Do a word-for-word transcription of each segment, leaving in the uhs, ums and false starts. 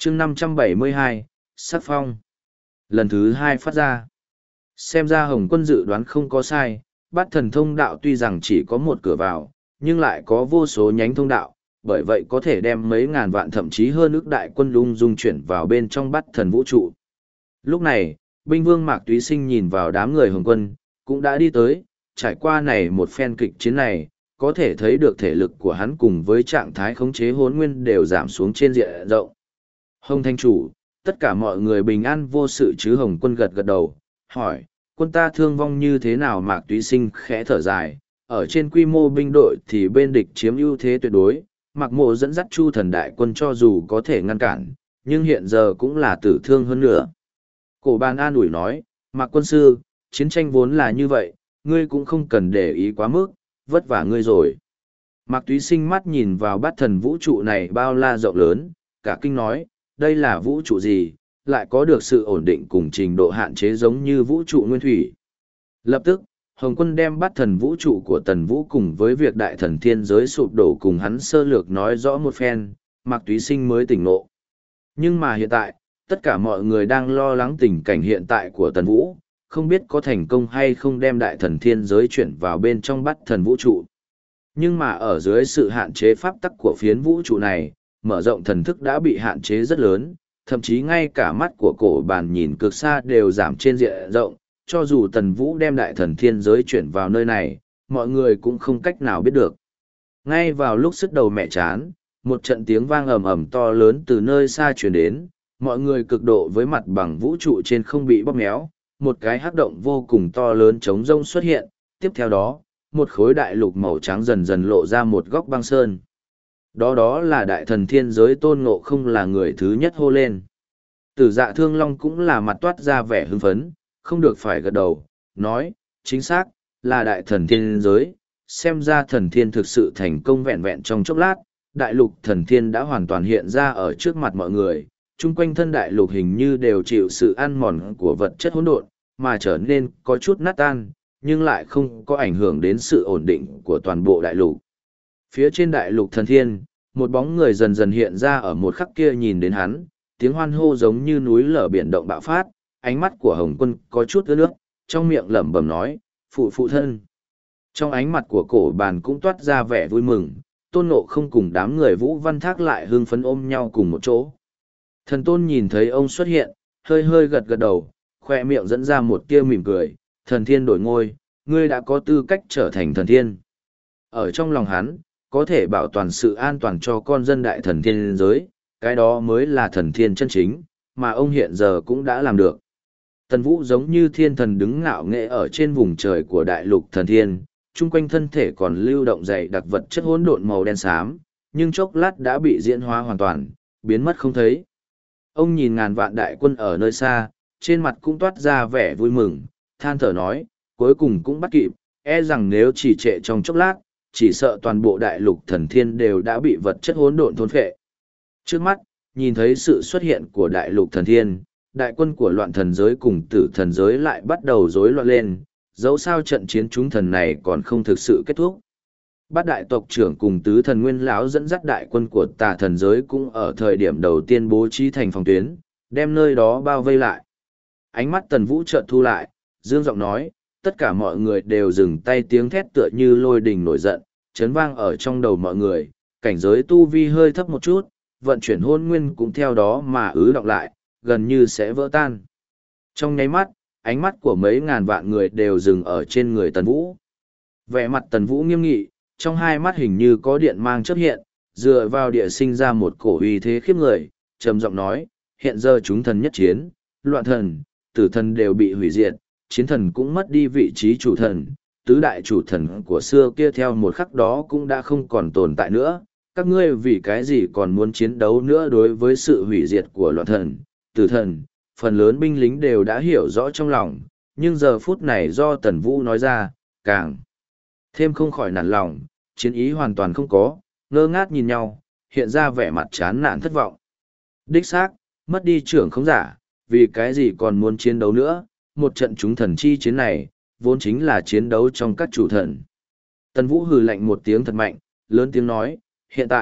chương năm trăm bảy mươi hai, sắc phong. Lần thứ hai phát ra. Xem ra Hồng Quân dự đoán không có sai, Bát Thần thông đạo tuy rằng chỉ có một cửa vào, nhưng lại có vô số nhánh thông đạo, bởi vậy có thể đem mấy ngàn vạn thậm chí hơn ước đại quân lung dung chuyển vào bên trong Bát Thần vũ trụ. Lúc này, binh vương Mạc Túy Sinh nhìn vào đám người Hồng Quân, cũng đã đi tới, trải qua này một phen kịch chiến này, có thể thấy được thể lực của hắn cùng với trạng thái khống chế hốn nguyên đều giảm xuống trên diện rộng. Hồng Thanh Chủ, tất cả mọi người bình an vô sự chứ? Hồng Quân gật gật đầu, hỏi, quân ta thương vong như thế nào? Mạc Túy Sinh khẽ thở dài, ở trên quy mô binh đội thì bên địch chiếm ưu thế tuyệt đối, Mạc Mộ dẫn dắt Chu Thần đại quân cho dù có thể ngăn cản, nhưng hiện giờ cũng là tử thương hơn nữa. Cổ Bàn an ủi nói, Mạc quân sư, chiến tranh vốn là như vậy, ngươi cũng không cần để ý quá mức, vất vả ngươi rồi. Mạc Túy Sinh mắt nhìn vào Bát Thần vũ trụ này bao la rộng lớn, cả kinh nói, đây là vũ trụ gì, lại có được sự ổn định cùng trình độ hạn chế giống như vũ trụ nguyên thủy. Lập tức, Hồng Quân đem Bát Thần vũ trụ của Tần Vũ cùng với việc đại thần thiên giới sụp đổ cùng hắn sơ lược nói rõ một phen, Mạc Túy Sinh mới tỉnh ngộ. Nhưng mà hiện tại, tất cả mọi người đang lo lắng tình cảnh hiện tại của Tần Vũ, không biết có thành công hay không đem đại thần thiên giới chuyển vào bên trong Bát Thần vũ trụ. Nhưng mà ở dưới sự hạn chế pháp tắc của phiến vũ trụ này, mở rộng thần thức đã bị hạn chế rất lớn, thậm chí ngay cả mắt của Cổ Bàn nhìn cực xa đều giảm trên diện rộng, cho dù Tần Vũ đem đại thần thiên giới chuyển vào nơi này, mọi người cũng không cách nào biết được. Ngay vào lúc sức đầu mẹ chán, một trận tiếng vang ầm ầm to lớn từ nơi xa truyền đến, mọi người cực độ với mặt bằng vũ trụ trên không bị bóp méo, một cái hắc động vô cùng to lớn trống rông xuất hiện, tiếp theo đó, một khối đại lục màu trắng dần dần lộ ra một góc băng sơn. Đó đó là đại thần thiên giới Tôn Ngộ Không là người thứ nhất hô lên. Tử Dạ Thương Long cũng là mặt toát ra vẻ hưng phấn, không được phải gật đầu, nói, chính xác, là đại thần thiên giới, xem ra thần thiên thực sự thành công vẹn vẹn trong chốc lát, đại lục thần thiên đã hoàn toàn hiện ra ở trước mặt mọi người, chung quanh thân đại lục hình như đều chịu sự ăn mòn của vật chất hỗn độn, mà trở nên có chút nát tan, nhưng lại không có ảnh hưởng đến sự ổn định của toàn bộ đại lục. Phía trên đại lục thần thiên, một bóng người dần dần hiện ra ở một khắc kia nhìn đến hắn, tiếng hoan hô giống như núi lở biển động bạo phát, ánh mắt của Hồng Quân có chút ướt nước, trong miệng lẩm bẩm nói, phụ phụ thân. Trong ánh mặt của Cổ Bàn cũng toát ra vẻ vui mừng, Tôn Ngộ Không cùng đám người Vũ Văn Thác lại hưng phấn ôm nhau cùng một chỗ. Thần Tôn nhìn thấy ông xuất hiện, hơi hơi gật gật đầu, khoe miệng dẫn ra một tia mỉm cười, thần thiên đổi ngôi, ngươi đã có tư cách trở thành thần thiên. Ở trong lòng hắn, có thể bảo toàn sự an toàn cho con dân đại thần thiên giới, cái đó mới là thần thiên chân chính, mà ông hiện giờ cũng đã làm được. Tần Vũ giống như thiên thần đứng ngạo nghệ ở trên vùng trời của đại lục thần thiên, chung quanh thân thể còn lưu động dày đặc vật chất hỗn độn màu đen xám, nhưng chốc lát đã bị diễn hóa hoàn toàn, biến mất không thấy. Ông nhìn ngàn vạn đại quân ở nơi xa, trên mặt cũng toát ra vẻ vui mừng, than thở nói, cuối cùng cũng bắt kịp, e rằng nếu chỉ trệ trong chốc lát, chỉ sợ toàn bộ đại lục thần thiên đều đã bị vật chất hỗn độn thôn phệ. Trước mắt, nhìn thấy sự xuất hiện của đại lục thần thiên, đại quân của loạn thần giới cùng tử thần giới lại bắt đầu rối loạn lên, dẫu sao trận chiến chúng thần này còn không thực sự kết thúc. Bát đại tộc trưởng cùng tứ thần nguyên lão dẫn dắt đại quân của tà thần giới cũng ở thời điểm đầu tiên bố trí thành phòng tuyến, đem nơi đó bao vây lại. Ánh mắt Tần Vũ chợt thu lại, dương giọng nói, tất cả mọi người đều dừng tay, tiếng thét tựa như lôi đình nổi giận, chấn vang ở trong đầu mọi người, cảnh giới tu vi hơi thấp một chút, vận chuyển hôn nguyên cũng theo đó mà ứ động lại, gần như sẽ vỡ tan. Trong nháy mắt, ánh mắt của mấy ngàn vạn người đều dừng ở trên người Tần Vũ. Vẻ mặt Tần Vũ nghiêm nghị, trong hai mắt hình như có điện mang chớp hiện, dựa vào địa sinh ra một cổ uy thế khiếp người, trầm giọng nói, hiện giờ chúng thần nhất chiến, loạn thần, tử thần đều bị hủy diệt, chiến thần cũng mất đi vị trí chủ thần, tứ đại chủ thần của xưa kia theo một khắc đó cũng đã không còn tồn tại nữa, các ngươi vì cái gì còn muốn chiến đấu nữa? Đối với sự hủy diệt của loạn thần, tử thần, phần lớn binh lính đều đã hiểu rõ trong lòng, nhưng giờ phút này do Tần Vũ nói ra, càng thêm không khỏi nản lòng, chiến ý hoàn toàn không có, ngơ ngác nhìn nhau, hiện ra vẻ mặt chán nản thất vọng. Đích xác, mất đi trưởng không giả, vì cái gì còn muốn chiến đấu nữa, một trận chúng thần chi chiến này, vốn chính là chiến đấu trong các chủ thần. Tần Vũ hừ lạnh một tiếng thật mạnh, lớn tiếng nói, hiện tại,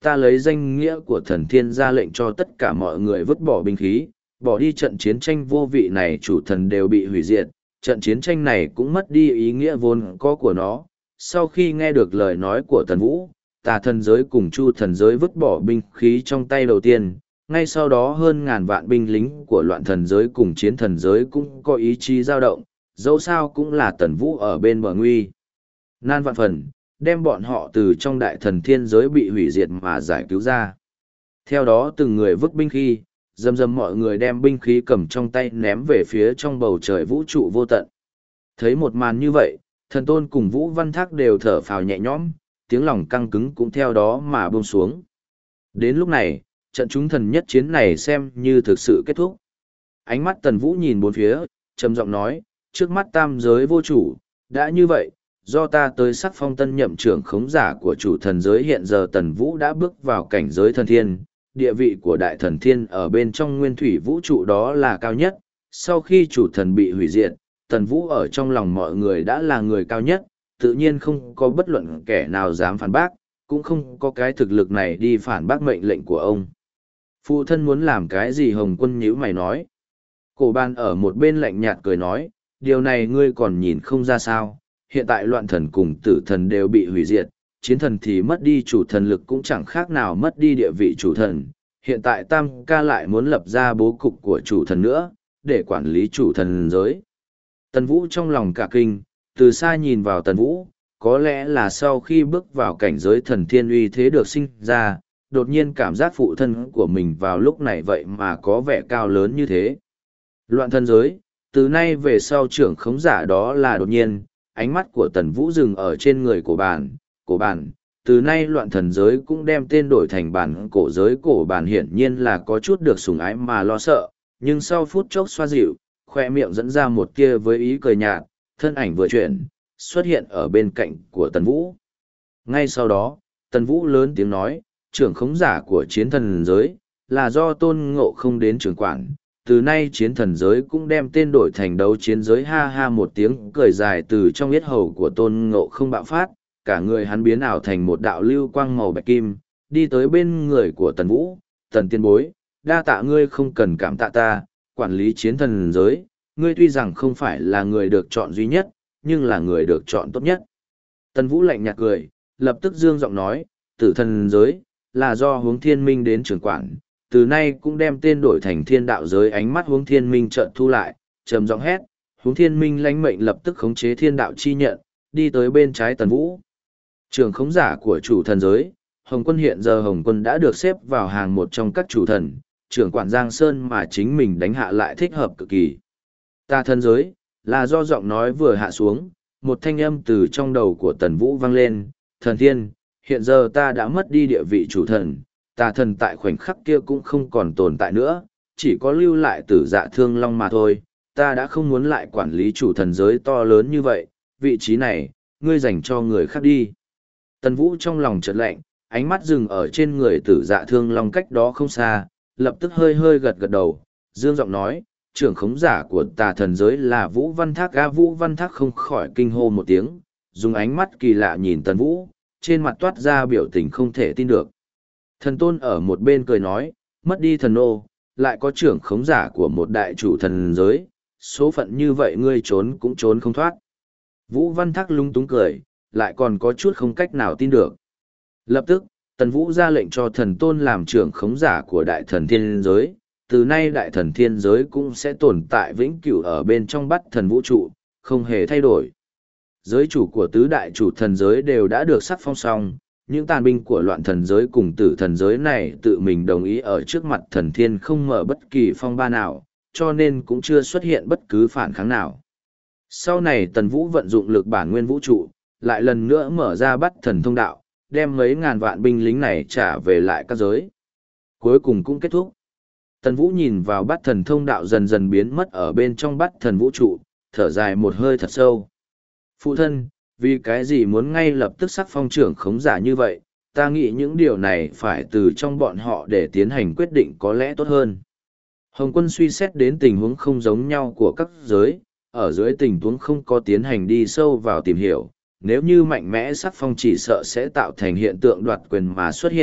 ta lấy danh nghĩa của thần thiên ra lệnh cho tất cả mọi người vứt bỏ binh khí, bỏ đi trận chiến tranh vô vị này, chủ thần đều bị hủy diệt, trận chiến tranh này cũng mất đi ý nghĩa vốn có của nó. Sau khi nghe được lời nói của Tần Vũ, Tà thần giới cùng Chu thần giới vứt bỏ binh khí trong tay đầu tiên, ngay sau đó hơn ngàn vạn binh lính của loạn thần giới cùng chiến thần giới cũng có ý chí dao động, dẫu sao cũng là Tần Vũ ở bên bờ nguy nan vạn phần, đem bọn họ từ trong đại thần thiên giới bị hủy diệt mà giải cứu ra. Theo đó từng người vứt binh khí, dầm dầm mọi người đem binh khí cầm trong tay ném về phía trong bầu trời vũ trụ vô tận. Thấy một màn như vậy, thần tôn cùng Vũ Văn Thác đều thở phào nhẹ nhõm, tiếng lòng căng cứng cũng theo đó mà buông xuống. Đến lúc này, trận chúng thần nhất chiến này xem như thực sự kết thúc. Ánh mắt Tần Vũ nhìn bốn phía, trầm giọng nói, trước mắt tam giới vô chủ, đã như vậy, do ta tới sắc phong tân nhậm trưởng khống giả của chủ thần giới, hiện giờ Tần Vũ đã bước vào cảnh giới thần thiên, địa vị của đại thần thiên ở bên trong nguyên thủy vũ trụ đó là cao nhất. Sau khi chủ thần bị hủy diệt, Tần Vũ ở trong lòng mọi người đã là người cao nhất, tự nhiên không có bất luận kẻ nào dám phản bác, cũng không có cái thực lực này đi phản bác mệnh lệnh của ông. Phụ thân muốn làm cái gì? Hồng Quân nhíu mày nói. Cổ Bàn ở một bên lạnh nhạt cười nói, điều này ngươi còn nhìn không ra sao, hiện tại loạn thần cùng tử thần đều bị hủy diệt, chiến thần thì mất đi chủ thần lực cũng chẳng khác nào mất đi địa vị chủ thần, hiện tại Tam ca lại muốn lập ra bố cục của chủ thần nữa, để quản lý chủ thần giới. Tần Vũ trong lòng cả kinh, từ xa nhìn vào Tần Vũ, có lẽ là sau khi bước vào cảnh giới thần thiên uy thế được sinh ra, đột nhiên cảm giác phụ thân của mình vào lúc này vậy mà có vẻ cao lớn như thế. Loạn thần giới, từ nay về sau trưởng khống giả đó là đột nhiên, ánh mắt của Tần Vũ dừng ở trên người của Bàn, cổ Bàn. Từ nay loạn thần giới cũng đem tên đổi thành Bàn cổ giới. Cổ Bàn hiển nhiên là có chút được sủng ái mà lo sợ, nhưng sau phút chốc xoa dịu, khoe miệng dẫn ra một tia với ý cười nhạt, thân ảnh vừa chuyển, xuất hiện ở bên cạnh của Tần Vũ. Ngay sau đó, Tần Vũ lớn tiếng nói, trưởng khống giả của chiến thần giới, là do Tôn Ngộ Không đến trưởng quản, từ nay chiến thần giới cũng đem tên đổi thành đấu chiến giới. Ha ha, một tiếng cười dài từ trong yết hầu của Tôn Ngộ Không bạo phát, cả người hắn biến ảo thành một đạo lưu quang màu bạch kim, đi tới bên người của Tần Vũ. Tần tiên bối, đa tạ ngươi không cần cảm tạ ta, quản lý chiến thần giới, ngươi tuy rằng không phải là người được chọn duy nhất, nhưng là người được chọn tốt nhất. Tần Vũ lạnh nhạt cười, lập tức dương giọng nói, tử thần giới, là do Hướng Thiên Minh đến trưởng quản, từ nay cũng đem tên đổi thành thiên đạo giới. Ánh mắt Hướng Thiên Minh chợt thu lại, trầm giọng hét, Hướng Thiên Minh lãnh mệnh lập tức khống chế thiên đạo chi nhận, đi tới bên trái Tần Vũ. Trưởng khống giả của chủ thần giới, Hồng Quân. Hiện giờ Hồng Quân đã được xếp vào hàng một trong các chủ thần, trưởng quản Giang Sơn mà chính mình đánh hạ lại thích hợp cực kỳ. Tà thần giới, là do giọng nói vừa hạ xuống, một thanh âm từ trong đầu của Tần Vũ vang lên, thần thiên, hiện giờ ta đã mất đi địa vị chủ thần, tà thần tại khoảnh khắc kia cũng không còn tồn tại nữa, chỉ có lưu lại Tử Dạ Thương Long mà thôi, ta đã không muốn lại quản lý chủ thần giới to lớn như vậy, vị trí này, ngươi dành cho người khác đi. Tần Vũ trong lòng chợt lạnh, ánh mắt dừng ở trên người Tử Dạ Thương Long cách đó không xa, lập tức hơi hơi gật gật đầu, dương giọng nói, trưởng khống giả của tà thần giới là Vũ Văn Thác. A Vũ Văn Thác không khỏi kinh hô một tiếng, dùng ánh mắt kỳ lạ nhìn Tần Vũ, trên mặt toát ra biểu tình không thể tin được. Thần Tôn ở một bên cười nói, mất đi thần ô, lại có trưởng khống giả của một đại chủ thần giới, số phận như vậy ngươi trốn cũng trốn không thoát. Vũ Văn Thác lung túng cười, lại còn có chút không cách nào tin được. Lập tức, Tần Vũ ra lệnh cho Thần Tôn làm trưởng khống giả của đại thần thiên giới, từ nay đại thần thiên giới cũng sẽ tồn tại vĩnh cửu ở bên trong Bát Thần vũ trụ, không hề thay đổi. Giới chủ của tứ đại chủ thần giới đều đã được sắc phong xong, những tàn binh của loạn thần giới cùng tử thần giới này tự mình đồng ý ở trước mặt thần thiên không mở bất kỳ phong ba nào, cho nên cũng chưa xuất hiện bất cứ phản kháng nào. Sau này Tần Vũ vận dụng lực bản nguyên vũ trụ, lại lần nữa mở ra Bát Thần thông đạo, đem mấy ngàn vạn binh lính này trả về lại các giới. Cuối cùng cũng kết thúc. Tần Vũ nhìn vào Bát Thần thông đạo dần dần biến mất ở bên trong Bát Thần vũ trụ, thở dài một hơi thật sâu. Phụ thân, vì cái gì muốn ngay lập tức sắc phong trưởng khống giả như vậy, ta nghĩ những điều này phải từ trong bọn họ để tiến hành quyết định có lẽ tốt hơn. Hồng Quân suy xét đến tình huống không giống nhau của các giới, ở dưới tình huống không có tiến hành đi sâu vào tìm hiểu, nếu như mạnh mẽ sắc phong chỉ sợ sẽ tạo thành hiện tượng đoạt quyền mà xuất hiện,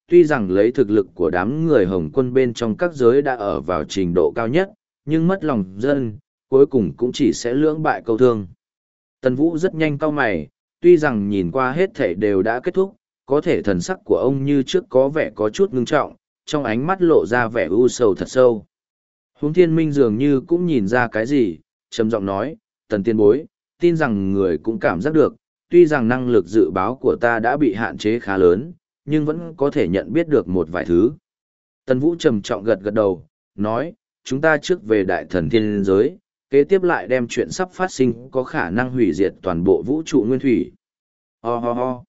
tuy rằng lấy thực lực của đám người Hồng quân bên trong các giới đã ở vào trình độ cao nhất, nhưng mất lòng dân, cuối cùng cũng chỉ sẽ lưỡng bại câu thương. Tần Vũ rất nhanh cau mày, tuy rằng nhìn qua hết thể đều đã kết thúc, có thể thần sắc của ông như trước có vẻ có chút ngưng trọng, trong ánh mắt lộ ra vẻ u sầu thật sâu. Huống Thiên Minh dường như cũng nhìn ra cái gì, trầm giọng nói, Tần tiên bối, tin rằng người cũng cảm giác được, tuy rằng năng lực dự báo của ta đã bị hạn chế khá lớn, nhưng vẫn có thể nhận biết được một vài thứ. Tần Vũ trầm trọng gật gật đầu, nói, chúng ta trước về đại thần thiên giới, kế tiếp lại đem chuyện sắp phát sinh có khả năng hủy diệt toàn bộ vũ trụ nguyên thủy. Ho ho ho.